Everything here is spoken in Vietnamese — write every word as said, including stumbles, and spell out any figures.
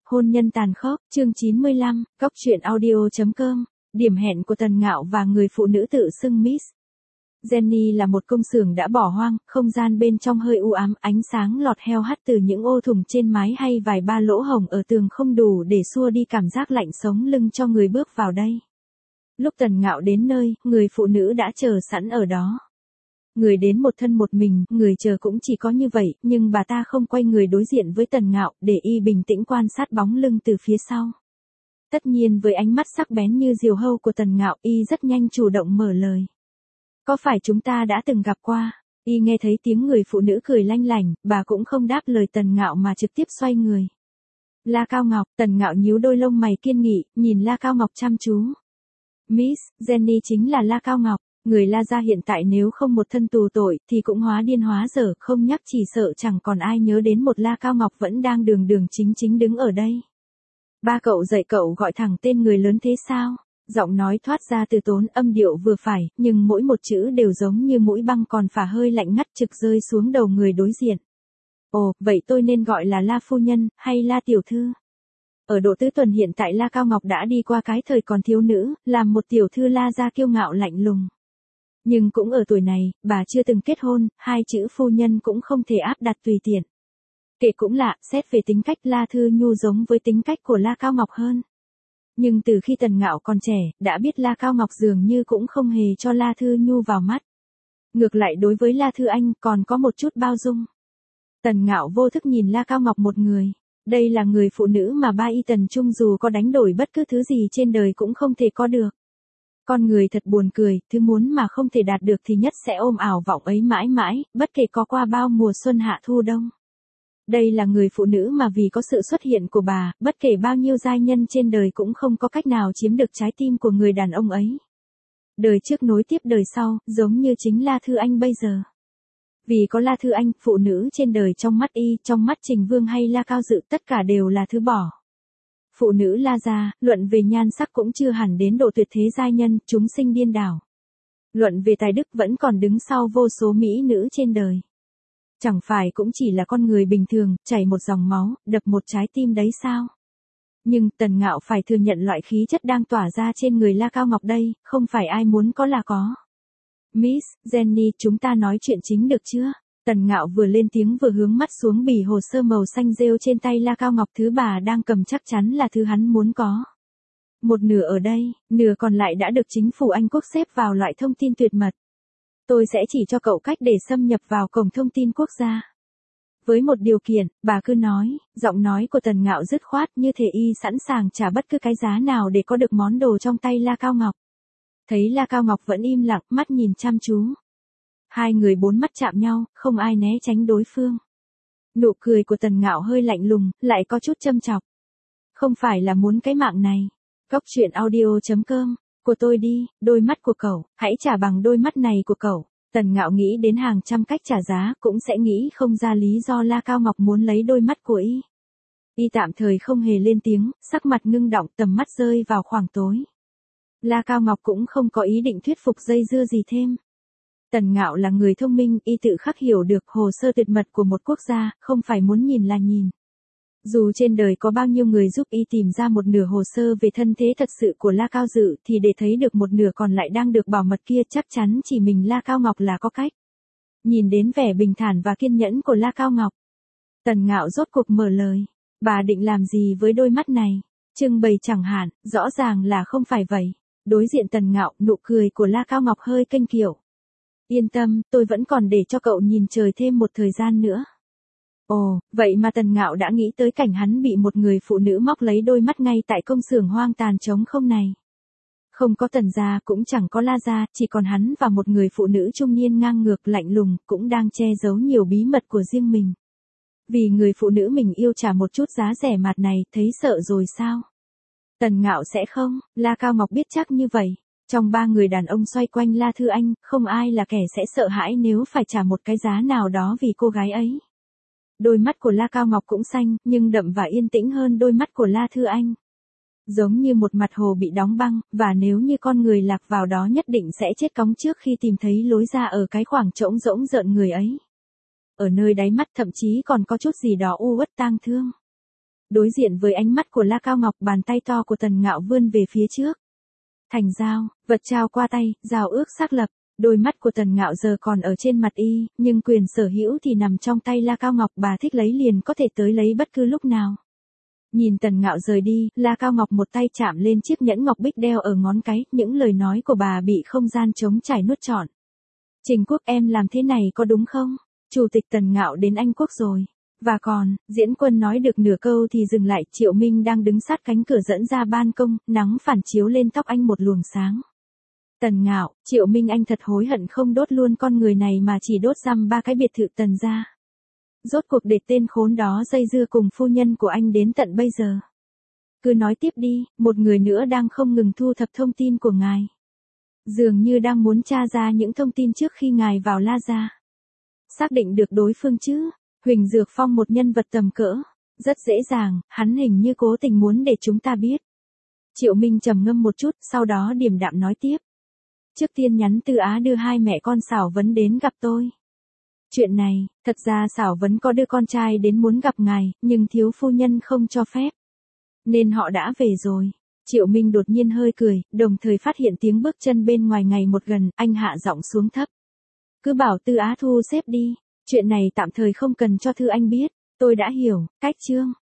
Hôn nhân tàn khốc, chương chín mươi lăm, Cóc truyện audio chấm com, điểm hẹn của Tần Ngạo và người phụ nữ tự xưng Miss Jenny là một công xưởng đã bỏ hoang, không gian bên trong hơi u ám, ánh sáng lọt heo hắt từ những ô thủng trên mái hay vài ba lỗ hổng ở tường không đủ để xua đi cảm giác lạnh sống lưng cho người bước vào đây. Lúc Tần Ngạo đến nơi, người phụ nữ đã chờ sẵn ở đó. Người đến một thân một mình, người chờ cũng chỉ có như vậy, nhưng bà ta không quay người đối diện với Tần Ngạo, để y bình tĩnh quan sát bóng lưng từ phía sau. Tất nhiên với ánh mắt sắc bén như diều hâu của Tần Ngạo, y rất nhanh chủ động mở lời. Có phải chúng ta đã từng gặp qua? Y nghe thấy tiếng người phụ nữ cười lanh lảnh, bà cũng không đáp lời Tần Ngạo mà trực tiếp xoay người. La Cao Ngọc, Tần Ngạo nhíu đôi lông mày kiên nghị, nhìn La Cao Ngọc chăm chú. Miss Jenny chính là La Cao Ngọc. Người La gia hiện tại nếu không một thân tù tội thì cũng hóa điên hóa dở, không nhắc chỉ sợ chẳng còn ai nhớ đến một La Cao Ngọc vẫn đang đường đường chính chính đứng ở đây. Ba cậu dạy cậu gọi thẳng tên người lớn thế sao? Giọng nói thoát ra từ tốn, âm điệu vừa phải, nhưng mỗi một chữ đều giống như mũi băng còn phả hơi lạnh ngắt trực rơi xuống đầu người đối diện. Ồ, vậy tôi nên gọi là La phu nhân, hay La tiểu thư? Ở độ tứ tuần hiện tại La Cao Ngọc đã đi qua cái thời còn thiếu nữ, làm một tiểu thư La gia kiêu ngạo lạnh lùng. Nhưng cũng ở tuổi này, bà chưa từng kết hôn, hai chữ phu nhân cũng không thể áp đặt tùy tiện. Kể cũng lạ, xét về tính cách La Thư Nhu giống với tính cách của La Cao Ngọc hơn. Nhưng từ khi Tần Ngạo còn trẻ, đã biết La Cao Ngọc dường như cũng không hề cho La Thư Nhu vào mắt. Ngược lại đối với La Thư Anh còn có một chút bao dung. Tần Ngạo vô thức nhìn La Cao Ngọc một người. Đây là người phụ nữ mà ba y Tần Trung dù có đánh đổi bất cứ thứ gì trên đời cũng không thể có được. Con người thật buồn cười, thứ muốn mà không thể đạt được thì nhất sẽ ôm ảo vọng ấy mãi mãi, bất kể có qua bao mùa xuân hạ thu đông. Đây là người phụ nữ mà vì có sự xuất hiện của bà, bất kể bao nhiêu giai nhân trên đời cũng không có cách nào chiếm được trái tim của người đàn ông ấy. Đời trước nối tiếp đời sau, giống như chính La Thư Anh bây giờ. Vì có La Thư Anh, phụ nữ trên đời trong mắt y, trong mắt Trình Vương hay La Cao Dự tất cả đều là thứ bỏ. Phụ nữ La gia, luận về nhan sắc cũng chưa hẳn đến độ tuyệt thế giai nhân, chúng sinh điên đảo. Luận về tài đức vẫn còn đứng sau vô số mỹ nữ trên đời. Chẳng phải cũng chỉ là con người bình thường, chảy một dòng máu, đập một trái tim đấy sao? Nhưng Tần Ngạo phải thừa nhận loại khí chất đang tỏa ra trên người La Cao Ngọc đây, không phải ai muốn có là có. Miss Jenny, chúng ta nói chuyện chính được chưa? Tần Ngạo vừa lên tiếng vừa hướng mắt xuống bì hồ sơ màu xanh rêu trên tay La Cao Ngọc, thứ bà đang cầm chắc chắn là thứ hắn muốn có. Một nửa ở đây, nửa còn lại đã được chính phủ Anh Quốc xếp vào loại thông tin tuyệt mật. Tôi sẽ chỉ cho cậu cách để xâm nhập vào cổng thông tin quốc gia. Với một điều kiện, bà cứ nói, giọng nói của Tần Ngạo dứt khoát như thể y sẵn sàng trả bất cứ cái giá nào để có được món đồ trong tay La Cao Ngọc. Thấy La Cao Ngọc vẫn im lặng, mắt nhìn chăm chú. Hai người bốn mắt chạm nhau, không ai né tránh đối phương. Nụ cười của Tần Ngạo hơi lạnh lùng, lại có chút châm chọc. Không phải là muốn cái mạng này. Cóc truyện audio chấm com, của tôi đi, đôi mắt của cậu, hãy trả bằng đôi mắt này của cậu. Tần Ngạo nghĩ đến hàng trăm cách trả giá, cũng sẽ nghĩ không ra lý do La Cao Ngọc muốn lấy đôi mắt của y. Y tạm thời không hề lên tiếng, sắc mặt ngưng đọng, tầm mắt rơi vào khoảng tối. La Cao Ngọc cũng không có ý định thuyết phục dây dưa gì thêm. Tần Ngạo là người thông minh, y tự khắc hiểu được hồ sơ tuyệt mật của một quốc gia, không phải muốn nhìn là nhìn. Dù trên đời có bao nhiêu người giúp y tìm ra một nửa hồ sơ về thân thế thật sự của La Cao Dự thì để thấy được một nửa còn lại đang được bảo mật kia chắc chắn chỉ mình La Cao Ngọc là có cách. Nhìn đến vẻ bình thản và kiên nhẫn của La Cao Ngọc, Tần Ngạo rốt cuộc mở lời. Bà định làm gì với đôi mắt này? Trưng bày chẳng hạn, rõ ràng là không phải vậy. Đối diện Tần Ngạo, nụ cười của La Cao Ngọc hơi kênh kiệu. Yên tâm, tôi vẫn còn để cho cậu nhìn trời thêm một thời gian nữa. Ồ, vậy mà Tần Ngạo đã nghĩ tới cảnh hắn bị một người phụ nữ móc lấy đôi mắt ngay tại công xưởng hoang tàn trống không này. Không có Tần gia, cũng chẳng có La gia, chỉ còn hắn và một người phụ nữ trung niên ngang ngược lạnh lùng, cũng đang che giấu nhiều bí mật của riêng mình. Vì người phụ nữ mình yêu trả một chút giá rẻ mạt này, thấy sợ rồi sao? Tần Ngạo sẽ không, La Cao Ngọc biết chắc như vậy. Trong ba người đàn ông xoay quanh La Thư Anh, không ai là kẻ sẽ sợ hãi nếu phải trả một cái giá nào đó vì cô gái ấy. Đôi mắt của La Cao Ngọc cũng xanh, nhưng đậm và yên tĩnh hơn đôi mắt của La Thư Anh. Giống như một mặt hồ bị đóng băng, và nếu như con người lạc vào đó nhất định sẽ chết cóng trước khi tìm thấy lối ra ở cái khoảng trống rỗng rợn người ấy. Ở nơi đáy mắt thậm chí còn có chút gì đó u uất tang thương. Đối diện với ánh mắt của La Cao Ngọc, bàn tay to của Tần Ngạo vươn về phía trước. Thành giao, vật trao qua tay, giao ước xác lập. Đôi mắt của Tần Ngạo giờ còn ở trên mặt y, nhưng quyền sở hữu thì nằm trong tay La Cao Ngọc, bà thích lấy liền có thể tới lấy bất cứ lúc nào. Nhìn Tần Ngạo rời đi, La Cao Ngọc một tay chạm lên chiếc nhẫn ngọc bích đeo ở ngón cái, những lời nói của bà bị không gian trống trải nuốt trọn. Trình Quốc, em làm thế này có đúng không? Chủ tịch Tần Ngạo đến Anh Quốc rồi. Và còn, Diễn Quân nói được nửa câu thì dừng lại, Triệu Minh đang đứng sát cánh cửa dẫn ra ban công, nắng phản chiếu lên tóc anh một luồng sáng. Tần Ngạo, Triệu Minh, anh thật hối hận không đốt luôn con người này mà chỉ đốt giam ba cái biệt thự Tần gia. Rốt cuộc để tên khốn đó dây dưa cùng phu nhân của anh đến tận bây giờ. Cứ nói tiếp đi, một người nữa đang không ngừng thu thập thông tin của ngài. Dường như đang muốn tra ra những thông tin trước khi ngài vào La gia. Xác định được đối phương chứ? Huỳnh Dược Phong, một nhân vật tầm cỡ. Rất dễ dàng, hắn hình như cố tình muốn để chúng ta biết. Triệu Minh trầm ngâm một chút, sau đó điềm đạm nói tiếp. Trước tiên nhắn Tư Á đưa hai mẹ con Xảo Vấn đến gặp tôi. Chuyện này, thật ra Xảo Vấn có đưa con trai đến muốn gặp ngài, nhưng thiếu phu nhân không cho phép. Nên họ đã về rồi. Triệu Minh đột nhiên hơi cười, đồng thời phát hiện tiếng bước chân bên ngoài ngày một gần, anh hạ giọng xuống thấp. Cứ bảo Tư Á thu xếp đi, chuyện này tạm thời không cần cho Thư Anh biết, tôi đã hiểu, cách chương.